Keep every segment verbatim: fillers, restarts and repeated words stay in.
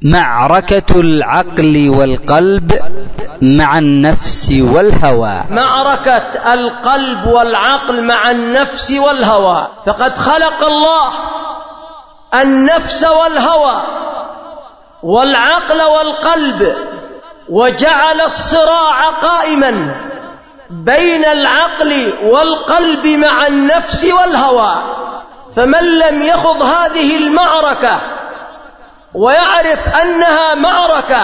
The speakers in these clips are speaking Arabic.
معركة العقل والقلب مع النفس والهوى. معركة القلب والعقل مع النفس والهوى. فقد خلق الله النفس والهوى والعقل والقلب، وجعل الصراع قائما بين العقل والقلب مع النفس والهوى. فمن لم يخض هذه المعركة ويعرف أنها معركة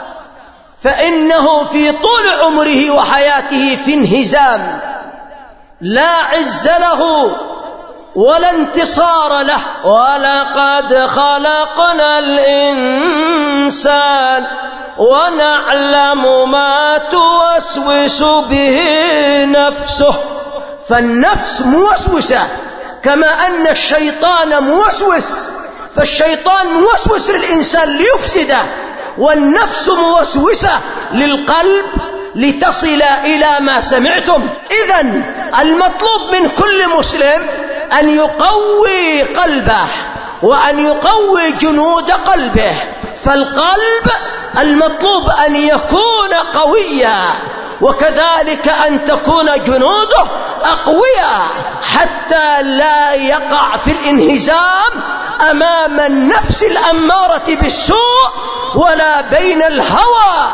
فإنه في طول عمره وحياته في انهزام، لا عز له ولا انتصار له. ولقد خلقنا الإنسان ونعلم ما توسوس به نفسه. فالنفس موسوسة كما أن الشيطان موسوس، فالشيطان موسوس للإنسان ليفسده، والنفس موسوسة للقلب لتصل إلى ما سمعتم. إذن المطلوب من كل مسلم أن يقوي قلبه وأن يقوي جنود قلبه. فالقلب المطلوب أن يكون قويا، وكذلك أن تكون جنوده أقوياء حتى لا يقع في الانهزام أمام النفس الأمارة بالسوء ولا بين الهوى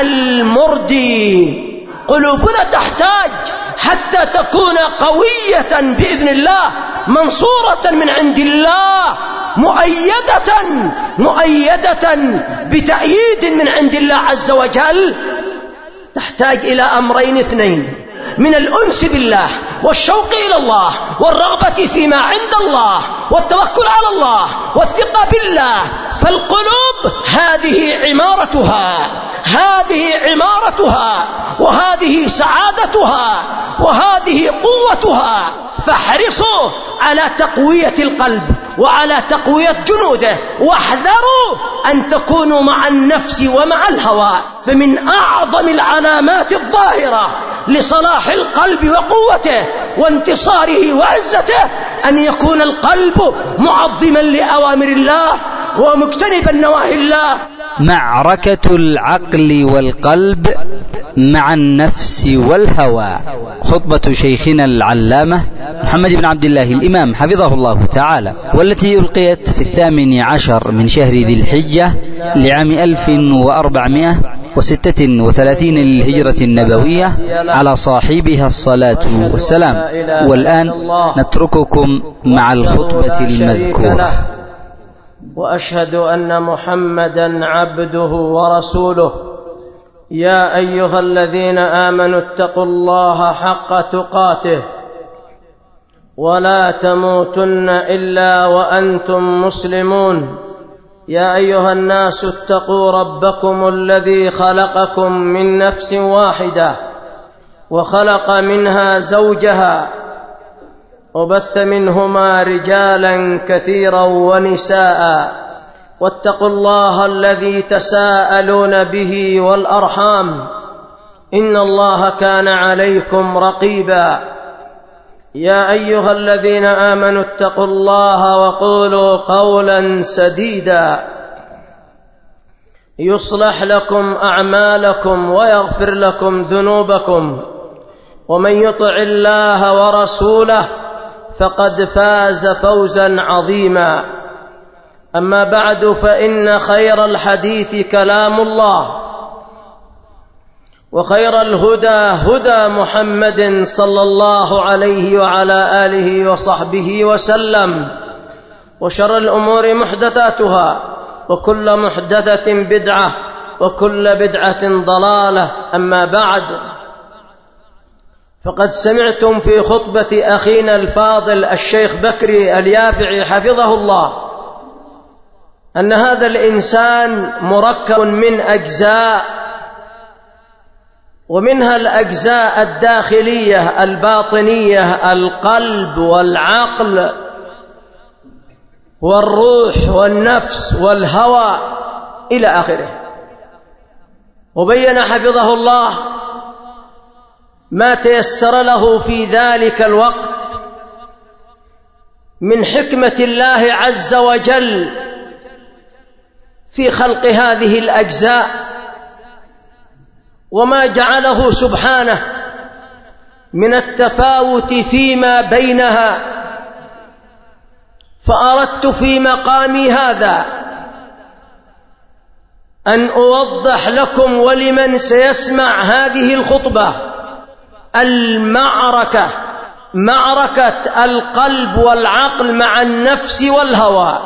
المردي. قلوبنا تحتاج حتى تكون قوية بإذن الله، منصورة من عند الله، مؤيدة مؤيدة بتأييد من عند الله عز وجل. تحتاج إلى أمرين اثنين: من الأنس بالله والشوق إلى الله والرغبة فيما عند الله والتوكل على الله والثقة بالله. فالقلوب هذه عمارتها، هذه عمارتها، وهذه سعادتها، وهذه قوتها. فاحرصوا على تقوية القلب وعلى تقوية جنوده، واحذروا أن تكونوا مع النفس ومع الهوى. فمن أعظم العلامات الظاهرة لصلاح القلب وقوته وانتصاره وعزته أن يكون القلب معظما لأوامر الله ومجتنبا نواهي الله. معركة العقل والقلب مع النفس والهوى. خطبة شيخنا العلامة محمد بن عبد الله الإمام حفظه الله تعالى، والتي ألقيت في الثامن عشر من شهر ذي الحجة لعام ألف وأربعمائة وستة وثلاثين للهجرة النبوية، على صاحبها الصلاة والسلام. والآن نترككم مع الخطبة المذكورة. وأشهد أن محمدًا عبده ورسوله. يا أيها الذين آمنوا اتقوا الله حق تقاته ولا تموتن إلا وأنتم مسلمون. يا أيها الناس اتقوا ربكم الذي خلقكم من نفس واحدة وخلق منها زوجها وبث منهما رجالا كثيرا ونساء، واتقوا الله الذي تساءلون به والأرحام إن الله كان عليكم رقيبا. يا أيها الذين آمنوا اتقوا الله وقولوا قولا سديدا يصلح لكم أعمالكم ويغفر لكم ذنوبكم، ومن يطع الله ورسوله فقد فاز فوزا عظيما. أما بعد، فإن خير الحديث كلام الله، وخير الهدى هدى محمد صلى الله عليه وعلى آله وصحبه وسلم، وشر الأمور محدثاتها، وكل محدثة بدعة، وكل بدعة ضلالة. أما بعد، فقد سمعتم في خطبة أخينا الفاضل الشيخ بكري اليافعي حفظه الله أن هذا الإنسان مركب من أجزاء، ومنها الأجزاء الداخلية الباطنية: القلب والعقل والروح والنفس والهوى إلى آخره. وبين حفظه الله ما تيسر له في ذلك الوقت من حكمة الله عز وجل في خلق هذه الأجزاء وما جعله سبحانه من التفاوت فيما بينها، فأردت في مقامي هذا أن أوضح لكم ولمن سيسمع هذه الخطبة المعركة، معركة القلب والعقل مع النفس والهوى.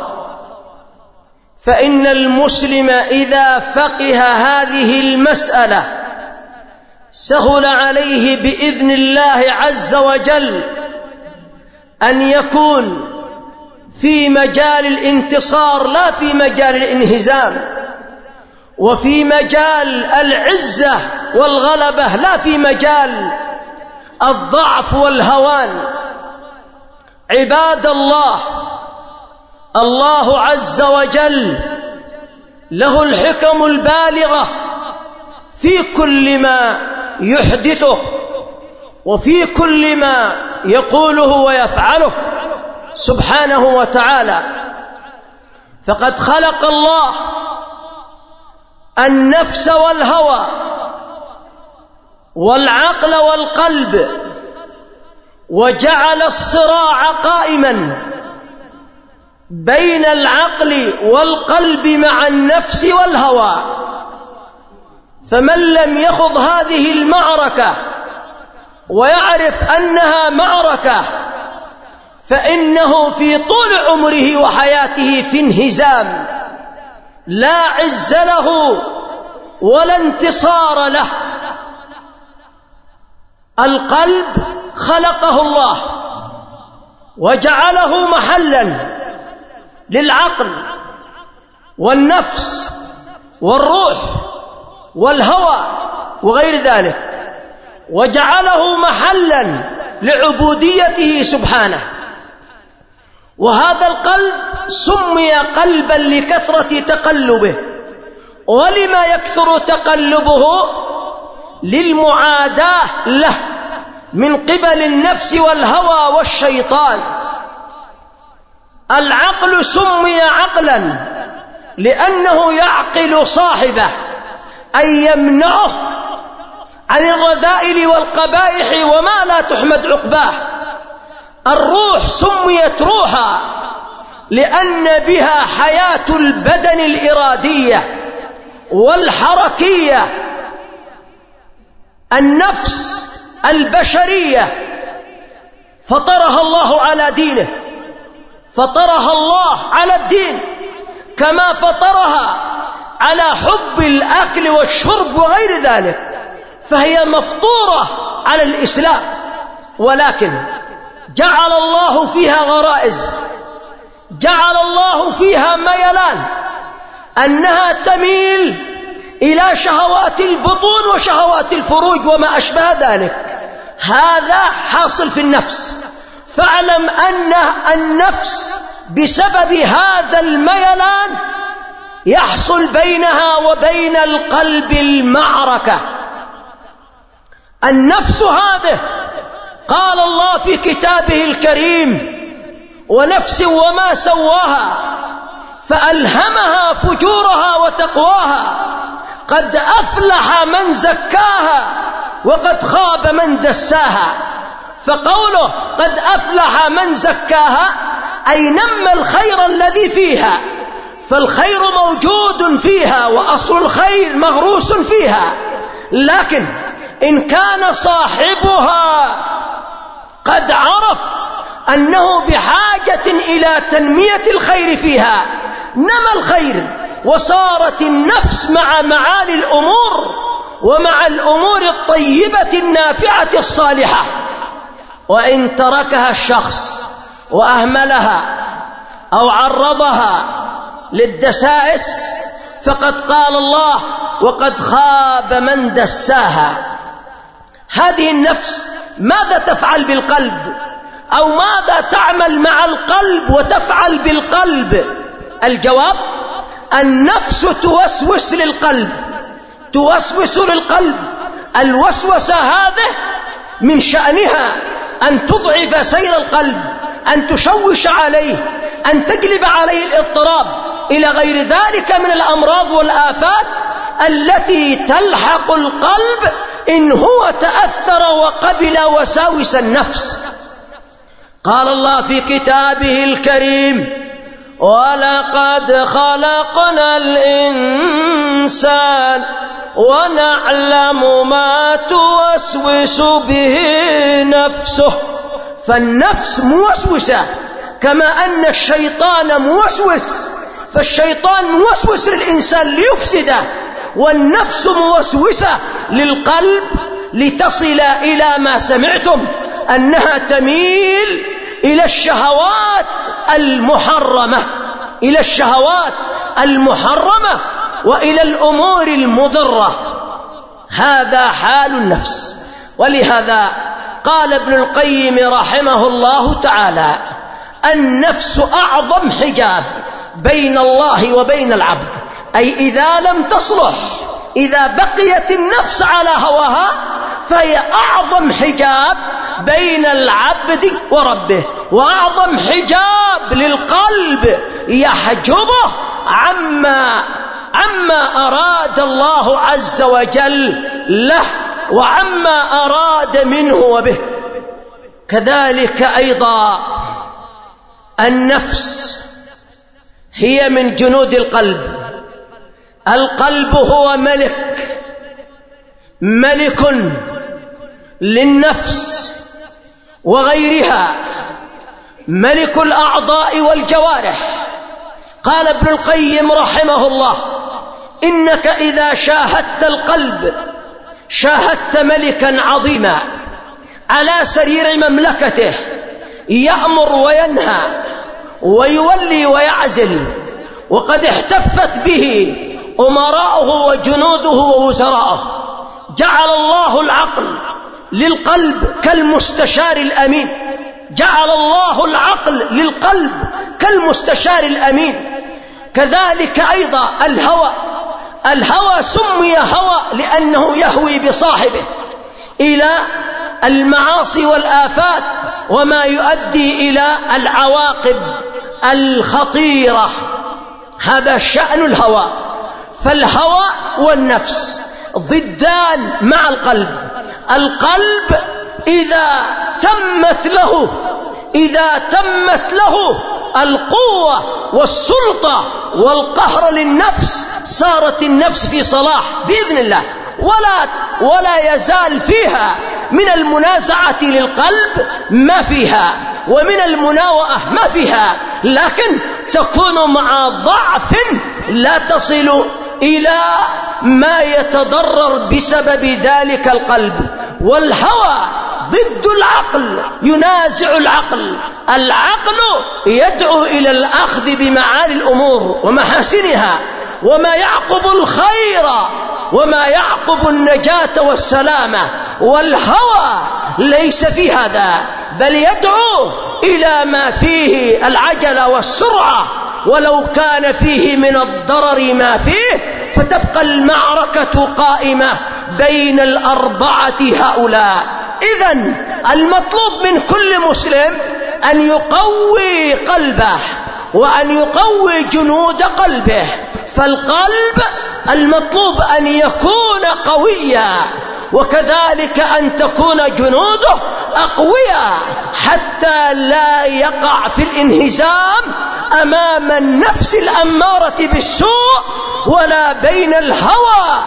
فإن المسلم إذا فقه هذه المسألة سهل عليه بإذن الله عز وجل أن يكون في مجال الانتصار لا في مجال الانهزام، وفي مجال العزة والغلبة لا في مجال الضعف والهوان. عباد الله، الله عز وجل له الحكم البالغة في كل ما يحدثه وفي كل ما يقوله ويفعله سبحانه وتعالى. فقد خلق الله النفس والهوى والعقل والقلب، وجعل الصراع قائما بين العقل والقلب مع النفس والهوى. فمن لم يخض هذه المعركة ويعرف أنها معركة فإنه في طول عمره وحياته في انهزام، لا عز له ولا انتصار له. القلب خلقه الله وجعله محلا للعقل والنفس والروح والهوى وغير ذلك، وجعله محلا لعبوديته سبحانه. وهذا القلب سمي قلبا لكثرة تقلبه. ولما يكثر تقلبه؟ للمعاداة له من قبل النفس والهوى والشيطان. العقل سمي عقلا لأنه يعقل صاحبه، أي يمنعه عن الرذائل والقبائح وما لا تحمد عقباه. الروح سميت روحا لأن بها حياة البدن الإرادية والحركية. النفس البشرية فطرها الله على دينه، فطرها الله على الدين، كما فطرها على حب الأكل والشرب وغير ذلك، فهي مفطورة على الإسلام. ولكن جعل الله فيها غرائز، جعل الله فيها ميلان، أنها تميل إلى شهوات البطون وشهوات الفروج وما أشبه ذلك. هذا حاصل في النفس. فاعلم أن النفس بسبب هذا الميلان يحصل بينها وبين القلب المعركة. النفس هذه قال الله في كتابه الكريم: ونفس وما سواها فألهمها فجورها وتقواها قد أفلح من زكاها وقد خاب من دساها. فقوله قد أفلح من زكاها أي نمى الخير الذي فيها، فالخير موجود فيها وأصل الخير مغروس فيها. لكن إن كان صاحبها قد عرف أنه بحاجة إلى تنمية الخير فيها، نمى الخير وصارت النفس مع معالي الأمور ومع الأمور الطيبة النافعة الصالحة. وإن تركها الشخص وأهملها أو عرضها للدسائس فقد قال الله: وقد خاب من دساها. هذه النفس ماذا تفعل بالقلب؟ أو ماذا تعمل مع القلب وتفعل بالقلب؟ الجواب: النفس توسوس للقلب، توسوس للقلب. الوسوسة هذه من شأنها أن تضعف سير القلب، أن تشوش عليه، أن تجلب عليه الاضطراب. إلى غير ذلك من الأمراض والآفات التي تلحق القلب إن هو تأثر وقبل وساوس النفس. قال الله في كتابه الكريم: ولقد خلقنا الإنسان ونعلم ما توسوس به نفسه. فالنفس موسوسة كما أن الشيطان موسوس، فالشيطان موسوس للإنسان ليفسده، والنفس موسوسة للقلب لتصل إلى ما سمعتم أنها تميل إلى الشهوات المحرمة، إلى الشهوات المحرمة وإلى الأمور المضرة. هذا حال النفس. ولهذا قال ابن القيم رحمه الله تعالى: النفس أعظم حجاب بين الله وبين العبد، أي إذا لم تصلح، إذا بقيت النفس على هواها فهي أعظم حجاب بين العبد وربه، وأعظم حجاب للقلب يحجبه عما عما أراد الله عز وجل له وعما أراد منه وبه. كذلك أيضا النفس هي من جنود القلب. القلب هو ملك ملك للنفس وغيرها، ملك الأعضاء والجوارح. قال ابن القيم رحمه الله: إنك إذا شاهدت القلب شاهدت ملكا عظيما على سرير مملكته، يأمر وينهى ويولي ويعزل، وقد احتفت به أمراؤه وجنوده ووزراؤه. جعل الله العقل للقلب كالمستشار الأمين، جعل الله العقل للقلب كالمستشار الأمين. كذلك أيضا الهوى، الهوى سمي هوى لأنه يهوي بصاحبه إلى المعاصي والآفات وما يؤدي إلى العواقب الخطيرة. هذا شأن الهوى. فالهوى والنفس ضدان مع القلب. القلب إذا تمت له إذا تمت له القوة والسلطة والقهر للنفس صارت النفس في صلاح بإذن الله، ولا ولا يزال فيها من المنازعة للقلب ما فيها، ومن المناوئة ما فيها، لكن تكون مع ضعف لا تصل إلى ما يتضرر بسبب ذلك القلب. والهوى ضد العقل، ينازع العقل. العقل يدعو إلى الأخذ بمعالي الأمور ومحاسنها وما يعقب الخير وما يعقب النجاة والسلامة، والهوى ليس في هذا، بل يدعو إلى ما فيه العجلة والسرعة، ولو كان فيه من الضرر ما فيه، فتبقى المعركة قائمة بين الأربعة هؤلاء. إذن المطلوب من كل مسلم أن يقوي قلبه وأن يقوي جنود قلبه. فالقلب المطلوب أن يكون قويا، وكذلك أن تكون جنوده أقوياء حتى لا يقع في الانهزام أمام النفس الأمارة بالسوء ولا بين الهوى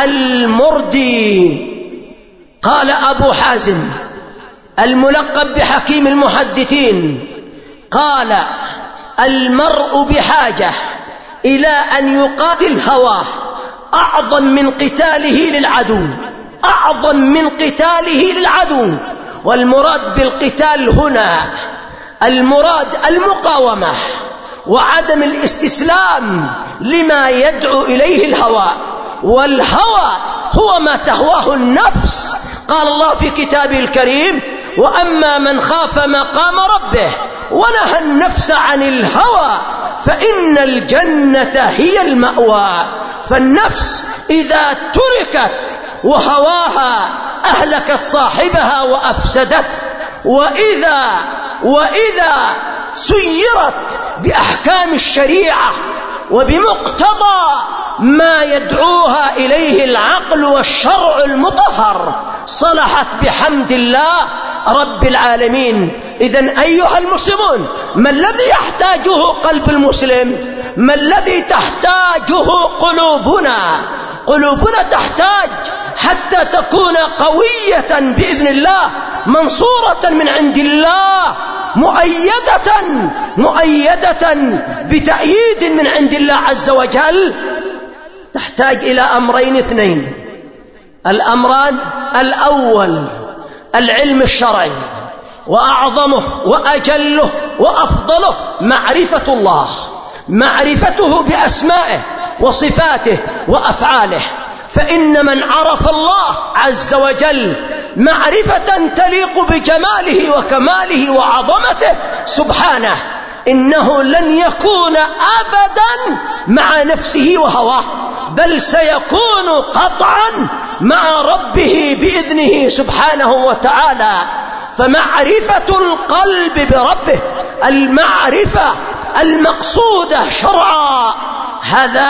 المردي. قال أبو حازم الملقب بحكيم المحدثين، قال: المرء بحاجة إلى أن يقاتل هواه أعظم من قتاله للعدو، أعظم من قتاله للعدو. والمراد بالقتال هنا المراد المقاومة وعدم الاستسلام لما يدعو إليه الهوى. والهوى هو ما تهواه النفس. قال الله في كتابه الكريم: وأما من خاف مقام ربه ونهى النفس عن الهوى فإن الجنة هي المأوى. فالنفس إذا تركت وهواها أهلكت صاحبها وأفسدت، وإذا وإذا سيرت بأحكام الشريعة وبمقتضى ما يدعوها إليه العقل والشرع المطهر، صلحت بحمد الله رب العالمين. إذن أيها المسلمون، ما الذي يحتاجه قلب المسلم؟ ما الذي تحتاجه قلوبنا؟ قلوبنا تحتاج حتى تكون قوية بإذن الله، منصورة من عند الله، مؤيدة مؤيدة بتأييد من عند الله عز وجل، تحتاج إلى أمرين اثنين. الأمران: الأول العلم الشرعي، وأعظمه وأجله وأفضله معرفة الله، معرفته بأسمائه وصفاته وأفعاله. فإن من عرف الله عز وجل معرفة تليق بجماله وكماله وعظمته سبحانه، إنه لن يكون أبدا مع نفسه وهواه، بل سيكون قطعا مع ربه بإذنه سبحانه وتعالى. فمعرفة القلب بربه، المعرفة المقصودة شرعا، هذا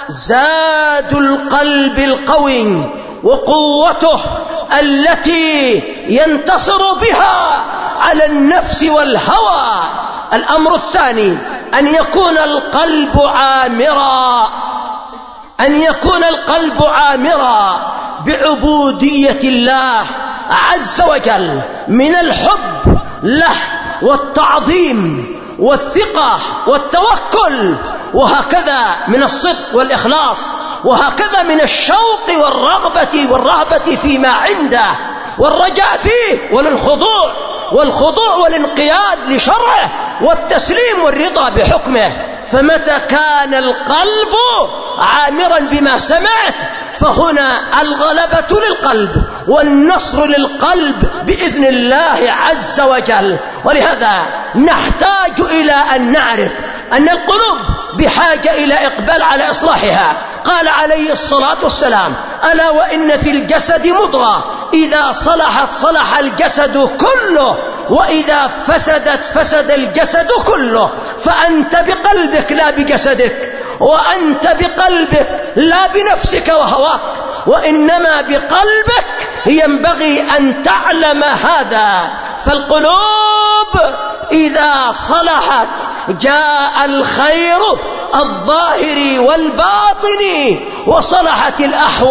زاد القلب القوي وقوته التي ينتصر بها على النفس والهوى. الأمر الثاني: أن يكون القلب عامرا، أن يكون القلب عامرا بعبودية الله عز وجل، من الحب له والتعظيم والثقة والتوكل، وهكذا من الصدق والإخلاص، وهكذا من الشوق والرغبة والرهبة فيما عنده، والرجاء فيه، وللخضوع والخضوع والانقياد لشرعه، والتسليم والرضا بحكمه. فمتى كان القلب عامرا بما سمعت، فهنا الغلبة للقلب والنصر للقلب بإذن الله عز وجل. ولهذا نحتاج إلى أن نعرف أن القلوب بحاجة إلى إقبال على إصلاحها. قال عليه الصلاة والسلام: ألا وإن في الجسد مضغة إذا صلحت صلح الجسد كله، وإذا فسدت فسد الجسد كله. فأنت بقلبك لا بجسدك، وأنت بقلبك لا بنفسك وهواك، وإنما بقلبك ينبغي أن تعلم هذا. فالقلوب إذا صلحت جاء الخير الظاهر والباطن، وصلحت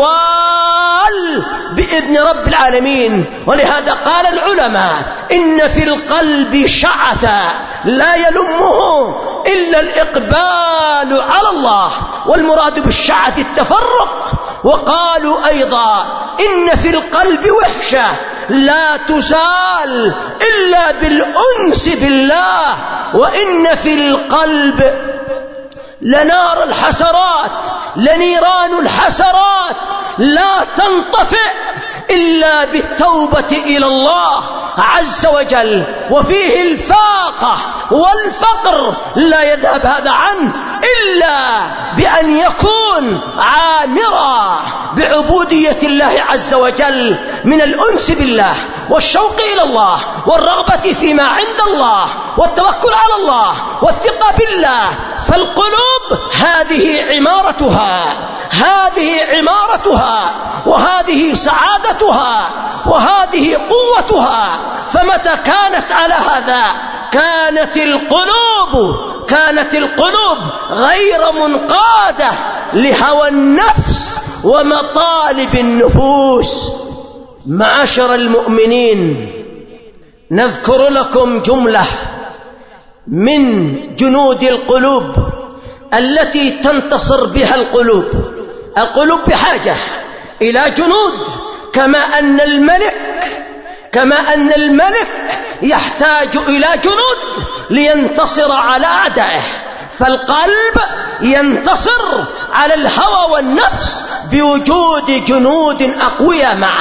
الأحوال بإذن رب العالمين. ولهذا قال العلماء: إن في القلب شعثا لا يلمه إلا الإقبال على الله، والمراد بالشعث التفرق. وقالوا أيضا: إن في القلب وحشة لا تزال إلا بالأنس بالله، وإن في القلب لنار الحسرات، لنيران الحسرات لا تنطفئ إلا بالتوبة إلى الله عز وجل، وفيه الفاقة والفقر لا يذهب هذا عنه إلا بأن يكون عامرا بعبودية الله عز وجل، من الأنس بالله والشوق إلى الله والرغبة فيما عند الله والتوكل على الله والثقة بالله. فالقلوب هذه عمارتها، هذه عمارتها، وهذه سعادتها، وهذه قوتها. فمتى كانت على هذا كانت القلوب كانت القلوب غير منقادة لهوى النفس ومطالب النفوس. معاشر المؤمنين، نذكر لكم جملة من جنود القلوب التي تنتصر بها القلوب. القلوب بحاجة إلى جنود، كما أن الملك كما أن الملك يحتاج إلى جنود لينتصر على أعدائه. فالقلب ينتصر على الهوى والنفس بوجود جنود أقوياء معه،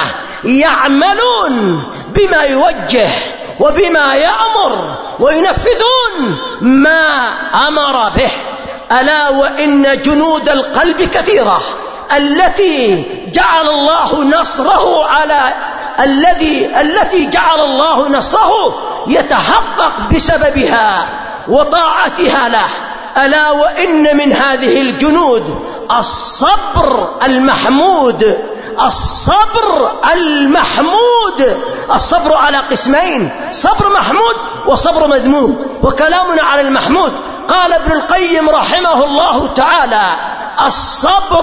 يعملون بما يوجه وبما يأمر، وينفذون ما أمر به. ألا وإن جنود القلب كثيرة، التي جعل الله نصره على الذي التي جعل الله نصره يتحقق بسببها وطاعتها له. ألا وإن من هذه الجنود الصبر المحمود. الصبر المحمود. الصبر على قسمين: صبر محمود وصبر مذموم. وكلامنا على المحمود، قال ابن القيم رحمه الله تعالى: الصبر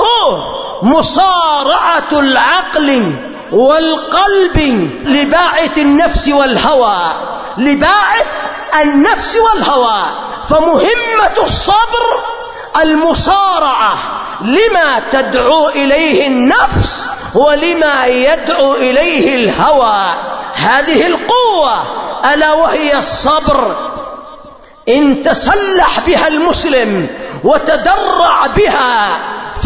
مصارعة العقل والقلب لباعث النفس والهوى. لباعث النفس والهوى. فمهمة الصبر المصارعة لما تدعو إليه النفس ولما يدعو إليه الهوى. هذه القوة ألا وهي الصبر إن تسلح بها المسلم وتدرع بها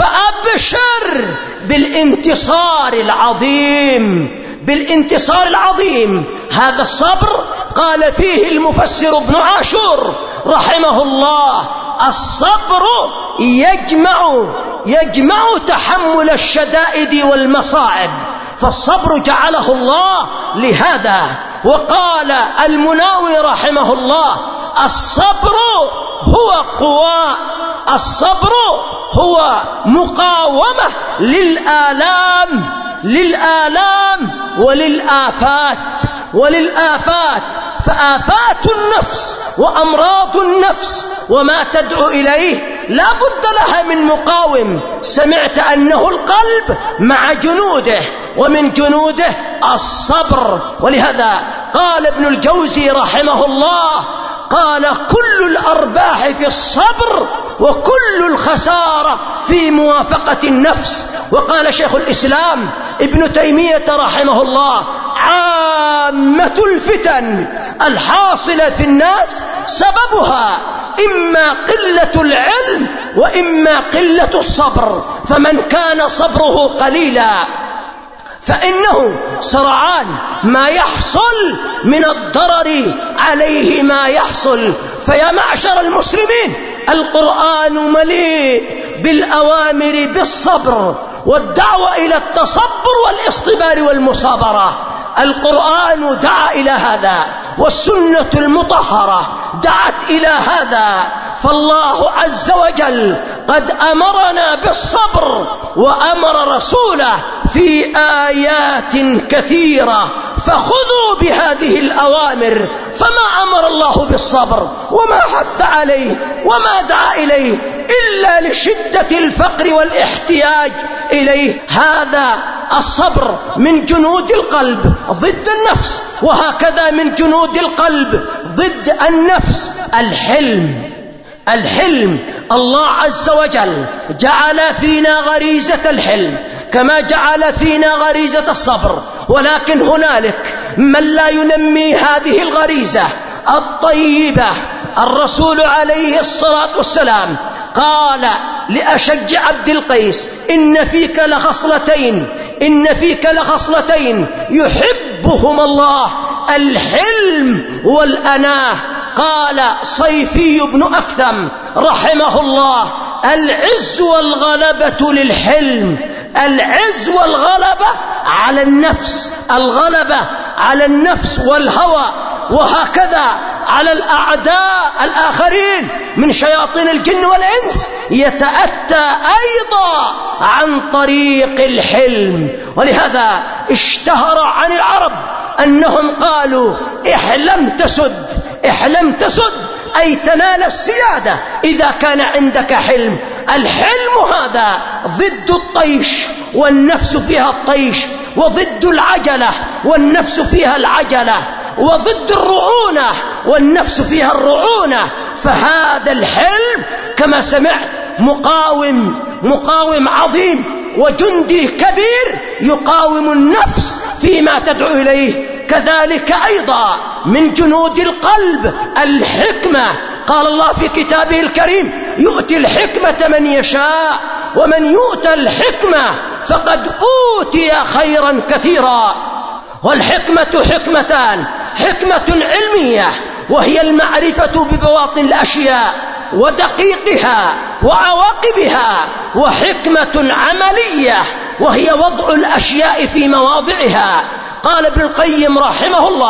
فأبشر بالانتصار العظيم. بالانتصار العظيم. هذا الصبر قال فيه المفسر ابن عاشور رحمه الله: الصبر يجمع يجمع تحمل الشدائد والمصاعب. فالصبر جعله الله لهذا. وقال المناوي رحمه الله: الصبر هو قوى الصبر هو مقاومة للآلام للآلام وللآفات وللآفات فآفات النفس وأمراض النفس وما تدعو إليه لا بد لها من مقاوم. سمعت أنه القلب مع جنوده، ومن جنوده الصبر. ولهذا قال ابن الجوزي رحمه الله: قال: كل الأرباح في الصبر وكل الخسارة في موافقة النفس. وقال شيخ الإسلام ابن تيمية رحمه الله: عامة الفتن الحاصلة في الناس سببها إما قلة العلم وإما قلة الصبر. فمن كان صبره قليلا فإنه سرعان ما يحصل من الضرر عليه ما يحصل. فيا معشر المسلمين، القرآن مليء بالأوامر بالصبر والدعوة إلى التصبر والاصطبار والمصابرة. القرآن دعا إلى هذا، والسنة المطهرة دعت إلى هذا. فالله عز وجل قد أمرنا بالصبر وأمر رسوله في آيات كثيرة، فخذوا بهذه الأوامر. فما أمر الله بالصبر وما حث عليه وما دعا إليه إلا لشدة الفقر والاحتياج إليه. هذا الصبر من جنود القلب ضد النفس، وهكذا من جنود القلب ضد النفس الحلم. الحلم الله عز وجل جعل فينا غريزة الحلم كما جعل فينا غريزة الصبر، ولكن هنالك من لا ينمي هذه الغريزة الطيبة. الرسول عليه الصلاة والسلام قال لأشج عبد القيس: إن فيك لخصلتين إن فيك لخصلتين يحبهما الله، الحلم والأناه. قال صيفي بن أكثم رحمه الله: العز والغلبة للحلم. العز والغلبة على النفس، الغلبة على النفس والهوى، وهكذا على الأعداء الآخرين من شياطين الجن والإنس، يتأتى أيضا عن طريق الحلم. ولهذا اشتهر عن العرب أنهم قالوا: احلم تسد. احلم تسد أي تنال السيادة إذا كان عندك حلم. الحلم هذا ضد الطيش والنفس فيها الطيش، وضد العجلة والنفس فيها العجلة، وضد الرعونة والنفس فيها الرعونة. فهذا الحلم كما سمعت مقاوم مقاوم عظيم وجندي كبير يقاوم النفس فيما تدعو إليه. كذلك أيضا من جنود القلب الحكمة. قال الله في كتابه الكريم: يؤتي الحكمة من يشاء ومن يؤتى الحكمة فقد أوتي خيرا كثيرا. والحكمة حكمتان: حكمة علمية وهي المعرفة ببواطن الأشياء ودقيقها وعواقبها، وحكمة عملية وهي وضع الأشياء في مواضعها. قال ابن القيم رحمه الله: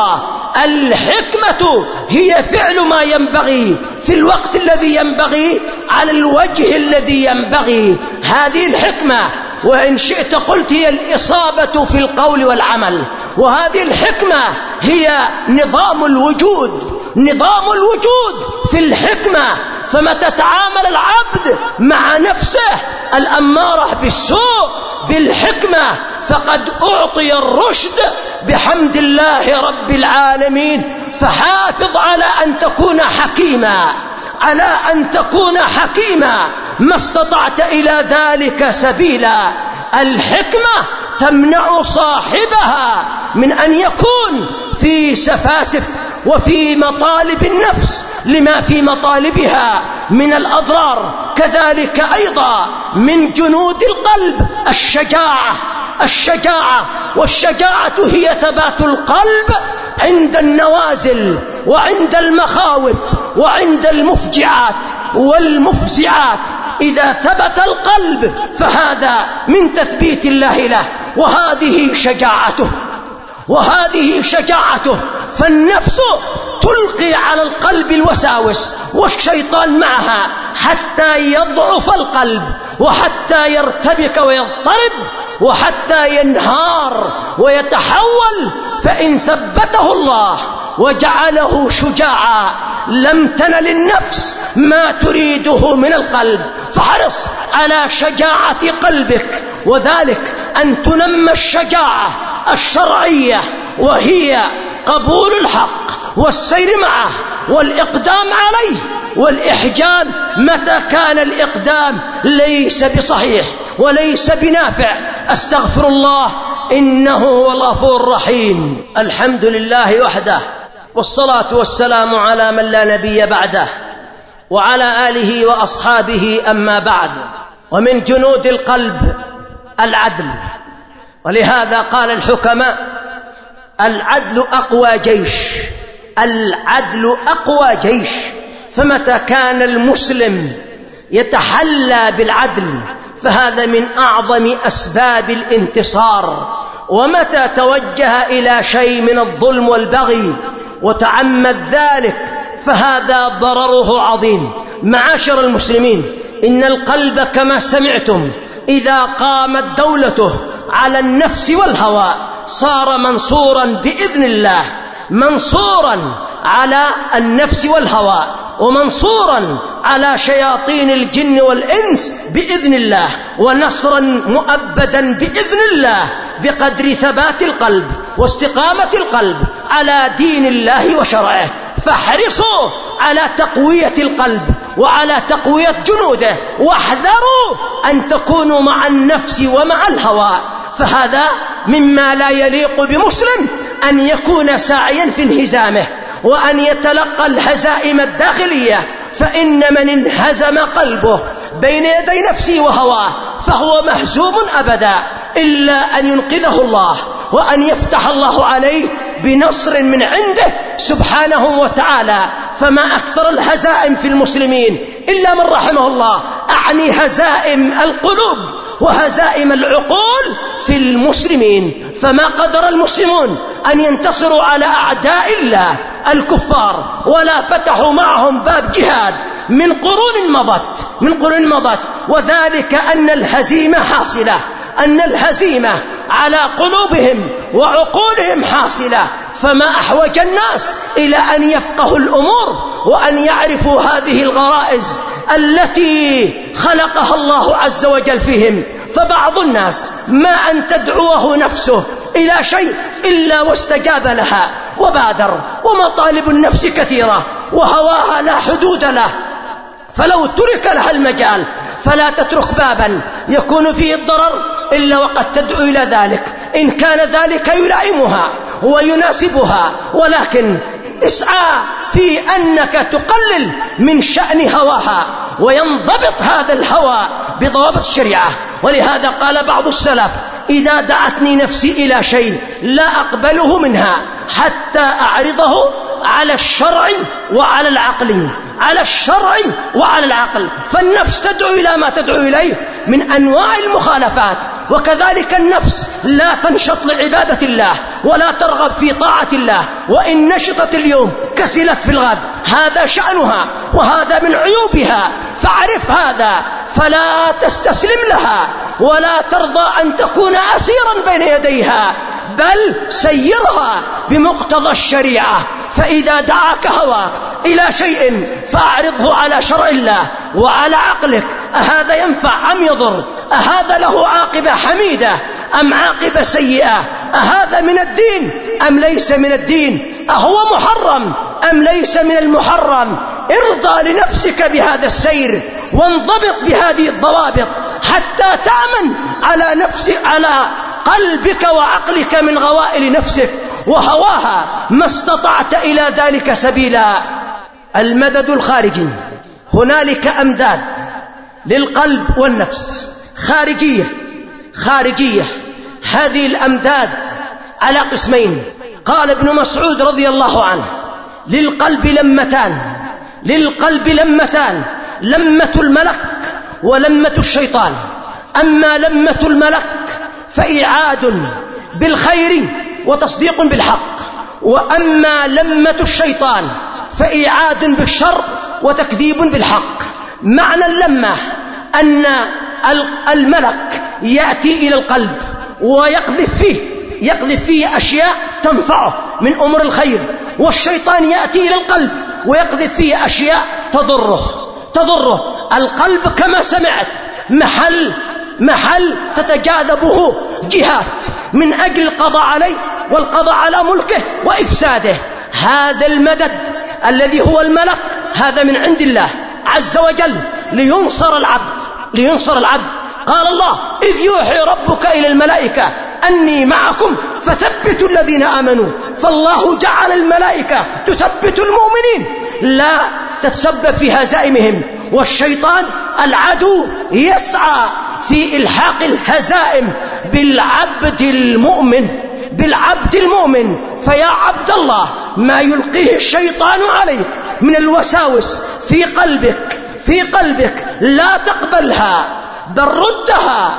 الحكمة هي فعل ما ينبغي في الوقت الذي ينبغي على الوجه الذي ينبغي. هذه الحكمة، وإن شئت قلت هي الإصابة في القول والعمل. وهذه الحكمة هي نظام الوجود، نظام الوجود في الحكمة. فمتى تعامل العبد مع نفسه الأمارة بالسوء بالحكمة فقد أعطي الرشد بحمد الله رب العالمين. فحافظ على أن تكون حكيما، على أن تكون حكيما ما استطعت إلى ذلك سبيلا. الحكمة تمنع صاحبها من أن يكون في سفاسف وفي مطالب النفس لما في مطالبها من الأضرار. كذلك أيضا من جنود القلب الشجاعة، الشجاعة والشجاعة هي ثبات القلب عند النوازل وعند المخاوف وعند المفجعات والمفزعات. إذا ثبت القلب فهذا من تثبيت الله له، وهذه شجاعته، وهذه شجاعته. فالنفس تلقي على القلب الوساوس والشيطان معها حتى يضعف القلب وحتى يرتبك ويضطرب وحتى ينهار ويتحول. فإن ثبته الله وجعله شجاعا لم تنل النفس ما تريده من القلب. فحرص على شجاعة قلبك، وذلك أن تنمى الشجاعة الشرعية، وهي قبول الحق والسير معه والإقدام عليه والإحجام متى كان الإقدام ليس بصحيح وليس بنافع. أستغفر الله إنه هو الغفور الرحيم. الحمد لله وحده، والصلاة والسلام على من لا نبي بعده، وعلى آله وأصحابه. أما بعد، ومن جنود القلب العدل. ولهذا قال الحكماء: العدل أقوى جيش، العدل أقوى جيش. فمتى كان المسلم يتحلى بالعدل فهذا من أعظم أسباب الانتصار. ومتى توجه إلى شيء من الظلم والبغي وتعمد ذلك فهذا ضرره عظيم. معاشر المسلمين، إن القلب كما سمعتم إذا قامت دولته على النفس والهوى صار منصورا بإذن الله، منصورا على النفس والهوى، ومنصورا على شياطين الجن والإنس بإذن الله، ونصرا مؤبدا بإذن الله بقدر ثبات القلب واستقامة القلب على دين الله وشرعه. فاحرصوا على تقوية القلب وعلى تقوية جنوده، واحذروا أن تكونوا مع النفس ومع الهوى. فهذا مما لا يليق بمسلم أن يكون ساعيا في انهزامه وأن يتلقى الهزائم الداخلية. فإن من انهزم قلبه بين يدي نفسه وهواه فهو مهزوم أبدا، إلا أن ينقذه الله وأن يفتح الله عليه بنصر من عنده سبحانه وتعالى. فما أكثر الهزائم في المسلمين إلا من رحمه الله، أعني هزائم القلوب وهزائم العقول في المسلمين. فما قدر المسلمون أن ينتصروا على أعداء الله الكفار ولا فتحوا معهم باب جهاد من قرون مضت من قرون مضت وذلك أن الهزيمة حاصلة، أن الهزيمة على قلوبهم وعقولهم حاصلة. فما أحوج الناس إلى أن يفقهوا الأمور وأن يعرفوا هذه الغرائز التي خلقها الله عز وجل فيهم. فبعض الناس ما أن تدعوه نفسه إلى شيء إلا واستجاب لها وبادر. ومطالب النفس كثيرة وهواها لا حدود له، فلو ترك لها المجال فلا تترك بابا يكون فيه الضرر إلا وقد تدعو إلى ذلك إن كان ذلك يلائمها ويناسبها. ولكن اسعى في أنك تقلل من شأن هواها وينضبط هذا الهوى بضوابط الشريعة. ولهذا قال بعض السلف: إذا دعتني نفسي إلى شيء لا أقبله منها حتى أعرضه على الشرع وعلى العقل، على الشرع وعلى العقل. فالنفس تدعو إلى ما تدعو إليه من أنواع المخالفات وكذلك النفس لا تنشط لعبادة الله ولا ترغب في طاعة الله، وإن نشطت اليوم كسلت في الغد، هذا شأنها وهذا من عيوبها، فاعرف هذا فلا تستسلم لها ولا ترضى أن تكون أسيرا بين يديها، بل سيرها بمقتضى الشريعة. فإذا دعاك هواك إلى شيء فأعرضه على شرع الله وعلى عقلك، أهذا ينفع أم يضر؟ أهذا له عاقبة حميدة أم عاقبة سيئة؟ أهذا من الدين أم ليس من الدين؟ أهو محرم أم ليس من المحرم؟ ارضى لنفسك بهذا السير وانضبط بهذه الضوابط حتى تأمن على نفسك، على قلبك وعقلك من غوائل نفسك وهواها ما استطعت إلى ذلك سبيلا. المدد الخارجي، هنالك أمداد للقلب والنفس خارجية خارجية هذه الأمداد على قسمين. قال ابن مسعود رضي الله عنه: للقلب لمتان للقلب لمتان لمة الملك ولمة الشيطان. أما لمة الملك فإعاد بالخير وتصديق بالحق، وأما لمة الشيطان فإعاد بالشر وتكذيب بالحق. معنى اللمة أن الملك يأتي إلى القلب ويقذف فيه يقذف فيه أشياء تنفعه من أمر الخير، والشيطان يأتي إلى القلب ويقذف فيه أشياء تضره تضره القلب كما سمعت محل محل تتجاذبه جهات من أجل القضاء عليه والقضاء على ملكه وإفساده. هذا المدد الذي هو الملك هذا من عند الله عز وجل لينصر العبد لينصر العبد. قال الله: إذ يوحي ربك إلى الملائكة أني معكم فثبتوا الذين آمنوا. فالله جعل الملائكة تثبت المؤمنين لا تتسبب في هزائمهم، والشيطان العدو يسعى في إلحاق الهزائم بالعبد المؤمن بالعبد المؤمن. فيا عبد الله، ما يلقيه الشيطان عليك من الوساوس في قلبك في قلبك لا تقبلها، بل ردها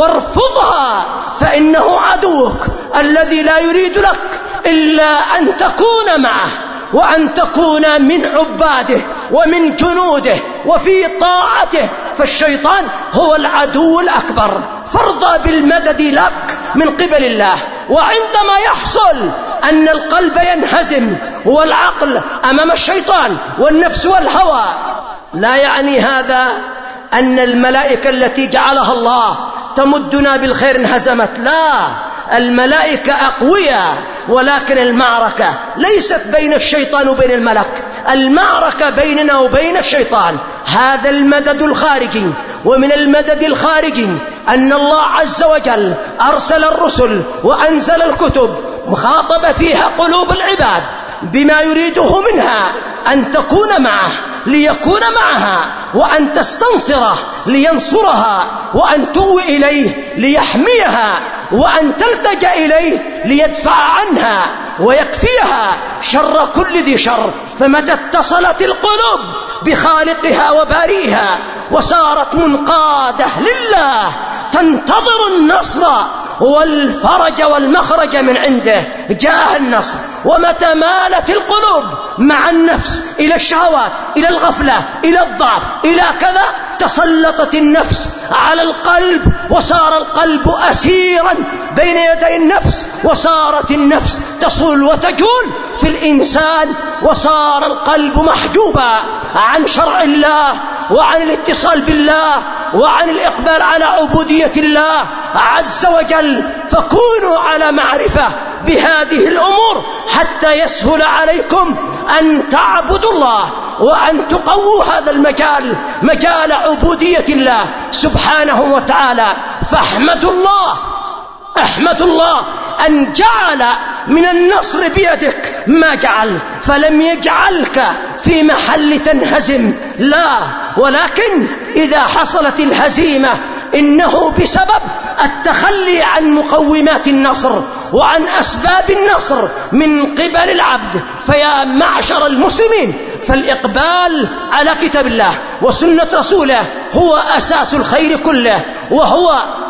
وارفضها، فإنه عدوك الذي لا يريد لك إلا أن تكون معه وأن تكون من عباده ومن جنوده وفي طاعته. فالشيطان هو العدو الأكبر، فارضى بالمدد لك من قبل الله. وعندما يحصل أن القلب ينهزم والعقل أمام الشيطان والنفس والهوى، لا يعني هذا أن الملائكة التي جعلها الله تمدنا بالخير انهزمت، لا، الملائكة أقوياء، ولكن المعركة ليست بين الشيطان وبين الملك، المعركة بيننا وبين الشيطان. هذا المدد الخارجي. ومن المدد الخارجي أن الله عز وجل أرسل الرسل وأنزل الكتب مخاطب فيها قلوب العباد بما يريده منها، أن تكون معه ليكون معها، وأن تستنصره لينصرها، وأن تؤوي إليه ليحميها، وأن تلتجأ إليه ليدفع عنها ويكفيها شر كل ذي شر. فمتى اتصلت القلوب بخالقها وبارئها وصارت منقادة لله تنتظر النصر والفرج والمخرج من عنده، جاء النصر. ومتى مالت القلوب مع النفس إلى الشهوات، إلى الغفلة، إلى الضعف، إلى كذا، تسلطت النفس على القلب وصار القلب أسيرا بين يدي النفس، وصارت النفس تصول وتجول في الإنسان، وصار القلب محجوبا عن شرع الله وعن الاتصال بالله وعن الإقبال على عبودية الله عز وجل. فكونوا على معرفة بهذه الأمور حتى يسهل عليكم أن تعبدوا الله وأن تقووا هذا المجال، مجال عبودية الله سبحانه وتعالى. فاحمدوا الله احمد الله أن جعل من النصر بيدك ما جعل، فلم يجعلك في محل تنهزم، لا، ولكن إذا حصلت الهزيمة إنه بسبب التخلي عن مقومات النصر وعن أسباب النصر من قبل العبد. فيا معشر المسلمين، فالإقبال على كتاب الله وسنة رسوله هو أساس الخير كله، وهو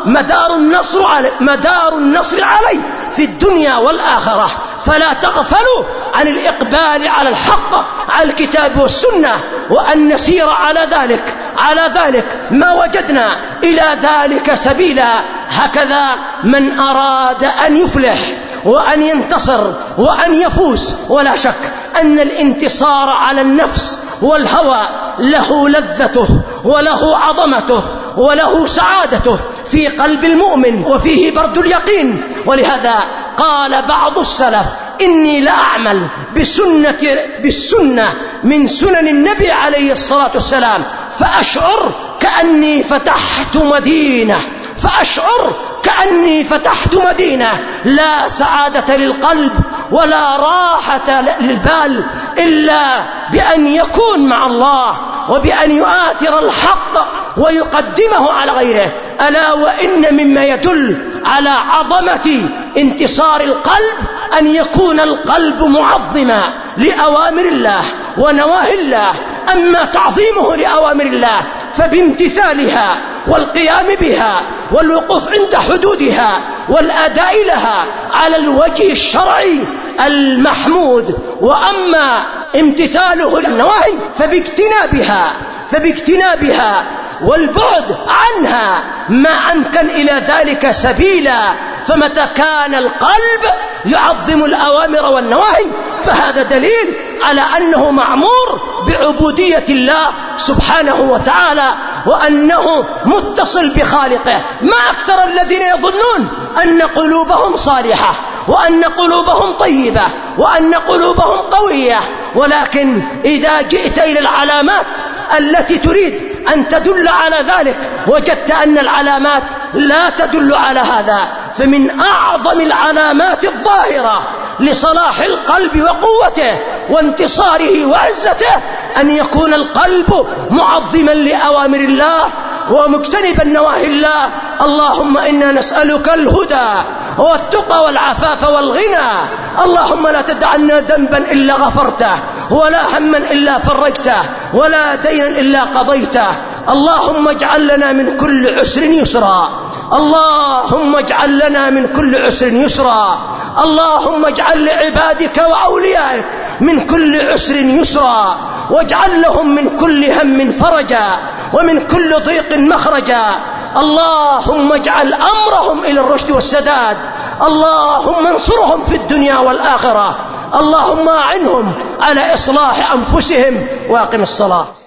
مدار النصر علي مدار النصر عليه في الدنيا والآخرة. فلا تغفلوا عن الإقبال على الحق، على الكتاب والسنة، وأن نسير على ذلك على ذلك ما وجدنا إلى ذلك سبيلا. هكذا من أراد أن يفلح وأن ينتصر وأن يفوز. ولا شك أن الانتصار على النفس والهوى له لذته وله عظمته وله سعادته في قلب المؤمن، وفيه برد اليقين. ولهذا قال بعض السلف: إني لا أعمل بسنة بالسنة من سنن النبي عليه الصلاة والسلام فأشعر كأني فتحت مدينة فأشعر كأني فتحت مدينة لا سعادة للقلب ولا راحة للبال إلا بأن يكون مع الله وبأن يؤثر الحق ويقدمه على غيره. ألا وإن مما يدل على عظمة انتصار القلب أن يكون القلب معظما لأوامر الله ونواهي الله. أما تعظيمه لأوامر الله فبامتثالها والقيام بها والوقوف عند حدودها والأداء لها على الوجه الشرعي المحمود. وأما امتثاله للنواهي فباجتنابها فباجتنابها والبعد عنها ما أمكن إلى ذلك سبيلا. فمتى كان القلب يعظم الأوامر والنواهي فهذا دليل على أنه معمور بعبودية الله سبحانه وتعالى، وأنه متصل بخالقه. ما أكثر الذين يظنون أن قلوبهم صالحة وأن قلوبهم طيبة وأن قلوبهم قوية، ولكن إذا جئت إلى العلامات التي تريد أن تدل على ذلك وجدت أن العلامات لا تدل على هذا. فمن أعظم العلامات الظاهرة لصلاح القلب وقوته وانتصاره وعزته أن يكون القلب معظما لأوامر الله ومجتنبا نواهي الله. اللهم إنا نسألك الهدى والتقى والعفاف والغنى. اللهم لا تدع لنا ذنبا إلا غفرته ولا هما إلا فرجته ولا دينا إلا قضيته. اللهم اجعل لنا من كل عسر يسرا. اللهم اجعل لنا من كل عسر يسرا. اللهم اجعل لعبادك وأوليائك من كل عسر يسرا، واجعل لهم من كل هم فرجا ومن كل ضيق مخرجا. اللهم اجعل أمرهم إلى الرشد والسداد. اللهم انصرهم في الدنيا والآخرة. اللهم أعنهم على إصلاح أنفسهم. واقم الصلاة.